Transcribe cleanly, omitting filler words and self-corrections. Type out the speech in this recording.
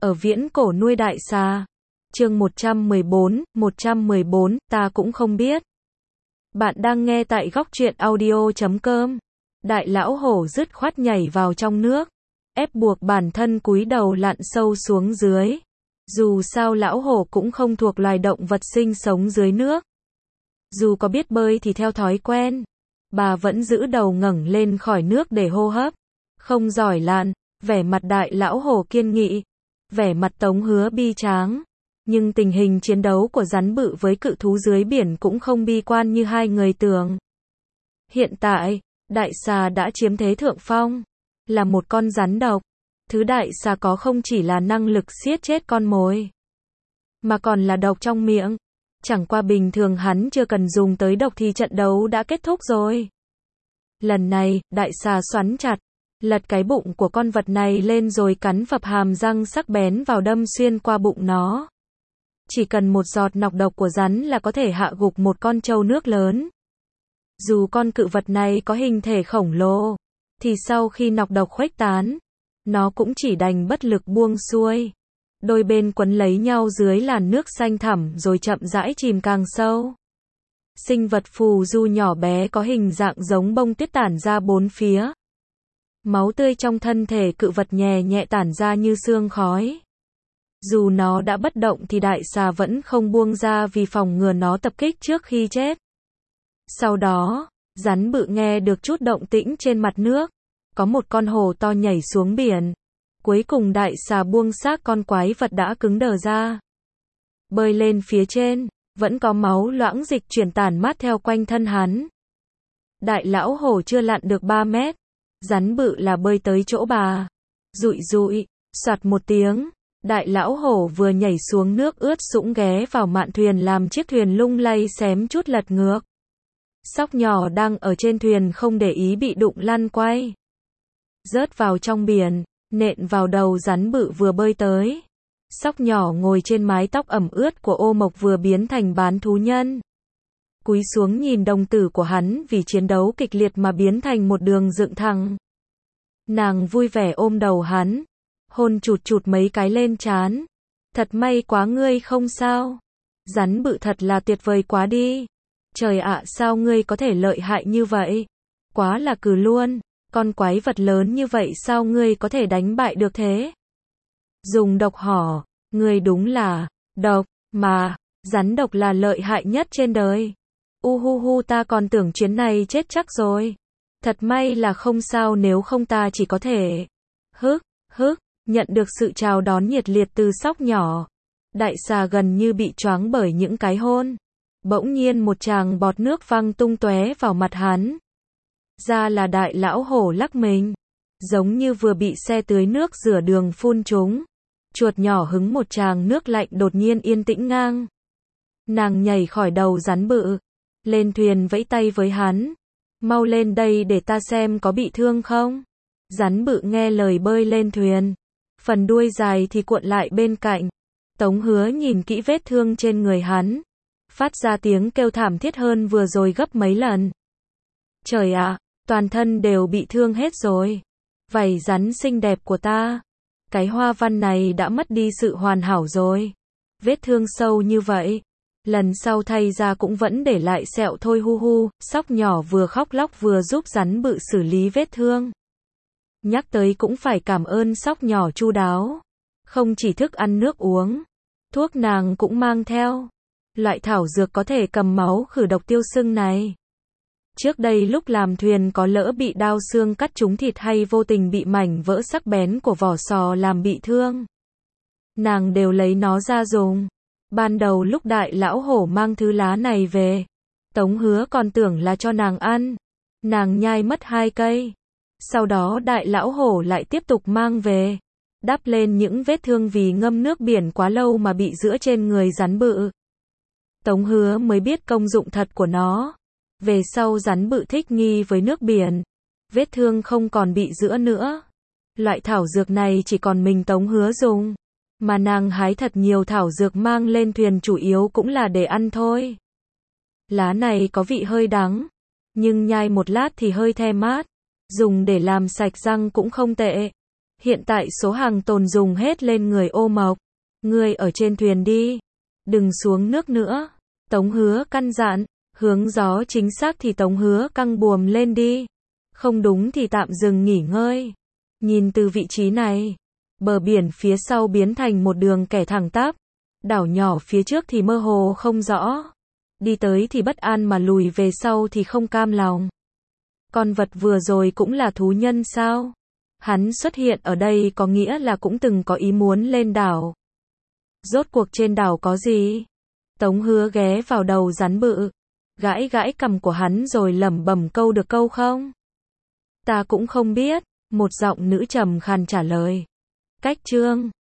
ở viễn cổ nuôi đại xà. Chương 114, ta cũng không biết. Bạn đang nghe tại góc truyện audio.com. Đại lão hổ dứt khoát nhảy vào trong nước, ép buộc bản thân cúi đầu lặn sâu xuống dưới. Dù sao lão hổ cũng không thuộc loài động vật sinh sống dưới nước. Dù có biết bơi thì theo thói quen, bà vẫn giữ đầu ngẩng lên khỏi nước để hô hấp. Không giỏi lặn, vẻ mặt đại lão hổ kiên nghị, vẻ mặt Tống Hứa bi tráng. Nhưng tình hình chiến đấu của rắn bự với cự thú dưới biển cũng không bi quan như hai người tưởng. Hiện tại, đại xà đã chiếm thế thượng phong, là một con rắn độc. Thứ đại xà có không chỉ là năng lực giết chết con mồi, mà còn là độc trong miệng. Chẳng qua bình thường hắn chưa cần dùng tới độc thì trận đấu đã kết thúc rồi. Lần này, đại xà xoắn chặt, lật cái bụng của con vật này lên rồi cắn phập hàm răng sắc bén vào đâm xuyên qua bụng nó. Chỉ cần một giọt nọc độc của rắn là có thể hạ gục một con trâu nước lớn. Dù con cự vật này có hình thể khổng lồ, thì sau khi nọc độc khuếch tán, nó cũng chỉ đành bất lực buông xuôi. Đôi bên quấn lấy nhau dưới làn nước xanh thẳm rồi chậm rãi chìm càng sâu. Sinh vật phù du nhỏ bé có hình dạng giống bông tuyết tản ra bốn phía. Máu tươi trong thân thể cự vật nhẹ nhẹ tản ra như sương khói. Dù nó đã bất động thì đại xà vẫn không buông ra vì phòng ngừa nó tập kích trước khi chết. Sau đó, rắn bự nghe được chút động tĩnh trên mặt nước. Có một con hổ to nhảy xuống biển. Cuối cùng đại xà buông xác con quái vật đã cứng đờ ra. Bơi lên phía trên, vẫn có máu loãng dịch chuyển tản mát theo quanh thân hắn. Đại lão hổ chưa lặn được 3 mét. Rắn bự là bơi tới chỗ bà. Rụi rụi, soạt một tiếng. Đại lão hổ vừa nhảy xuống nước ướt sũng ghé vào mạn thuyền làm chiếc thuyền lung lay xém chút lật ngược. Sóc nhỏ đang ở trên thuyền không để ý bị đụng lăn quay. Rớt vào trong biển, nện vào đầu rắn bự vừa bơi tới. Sóc nhỏ ngồi trên mái tóc ẩm ướt của ô mộc vừa biến thành bán thú nhân. Cúi xuống nhìn đồng tử của hắn vì chiến đấu kịch liệt mà biến thành một đường dựng thẳng. Nàng vui vẻ ôm đầu hắn, hôn chụt chụt mấy cái lên trán. Thật may quá ngươi không sao. Rắn bự thật là tuyệt vời quá đi. Trời ạ, sao ngươi có thể lợi hại như vậy? Quá là cừ luôn. Con quái vật lớn như vậy sao ngươi có thể đánh bại được thế? Dùng độc hỏ, ngươi đúng là độc mà, rắn độc là lợi hại nhất trên đời. Uhuhu, ta còn tưởng chuyến này chết chắc rồi. Thật may là không sao, nếu không ta chỉ có thể hức, nhận được sự chào đón nhiệt liệt từ sóc nhỏ. Đại xà gần như bị choáng bởi những cái hôn. Bỗng nhiên một tràng bọt nước văng tung tóe vào mặt hắn. Ra là đại lão hổ lắc mình, giống như vừa bị xe tưới nước rửa đường phun trúng. Chuột nhỏ hứng một tràng nước lạnh đột nhiên yên tĩnh ngang. Nàng nhảy khỏi đầu rắn bự, lên thuyền vẫy tay với hắn. Mau lên đây để ta xem có bị thương không. Rắn bự nghe lời bơi lên thuyền. Phần đuôi dài thì cuộn lại bên cạnh. Tống Hứa nhìn kỹ vết thương trên người hắn, phát ra tiếng kêu thảm thiết hơn vừa rồi gấp mấy lần. Trời ạ, toàn thân đều bị thương hết rồi. Vảy rắn xinh đẹp của ta, cái hoa văn này đã mất đi sự hoàn hảo rồi. Vết thương sâu như vậy, lần sau thay ra cũng vẫn để lại sẹo thôi. Hu hu. Sóc nhỏ vừa khóc lóc vừa giúp rắn bự xử lý vết thương. Nhắc tới cũng phải cảm ơn sóc nhỏ chu đáo. Không chỉ thức ăn nước uống, thuốc nàng cũng mang theo. Loại thảo dược có thể cầm máu khử độc tiêu sưng này. Trước đây lúc làm thuyền có lỡ bị đao xương cắt trúng thịt hay vô tình bị mảnh vỡ sắc bén của vỏ sò làm bị thương, nàng đều lấy nó ra dùng. Ban đầu lúc đại lão hổ mang thứ lá này về, Tống Hứa còn tưởng là cho nàng ăn. Nàng nhai mất 2 cây. Sau đó đại lão hổ lại tiếp tục mang về, đắp lên những vết thương vì ngâm nước biển quá lâu mà bị rữa trên người rắn bự. Tống Hứa mới biết công dụng thật của nó. Về sau rắn bự thích nghi với nước biển, vết thương không còn bị rữa nữa. Loại thảo dược này chỉ còn mình Tống Hứa dùng, mà nàng hái thật nhiều thảo dược mang lên thuyền chủ yếu cũng là để ăn thôi. Lá này có vị hơi đắng, nhưng nhai một lát thì hơi the mát, dùng để làm sạch răng cũng không tệ. Hiện tại số hàng tồn dùng hết lên người Ô Mộc. Ngươi ở trên thuyền đi. Đừng xuống nước nữa. Tống Hứa căn dặn. Hướng gió chính xác thì Tống Hứa căng buồm lên đi. Không đúng thì tạm dừng nghỉ ngơi. Nhìn từ vị trí này, bờ biển phía sau biến thành một đường kẻ thẳng tắp. Đảo nhỏ phía trước thì mơ hồ không rõ. Đi tới thì bất an mà lùi về sau thì không cam lòng. Con vật vừa rồi cũng là thú nhân sao? Hắn xuất hiện ở đây có nghĩa là cũng từng có ý muốn lên đảo. Rốt cuộc trên đảo có gì? Tống Hứa ghé vào đầu rắn bự, gãi gãi cằm của hắn rồi lẩm bẩm câu được câu không? Ta cũng không biết, một giọng nữ trầm khàn trả lời. Cách chương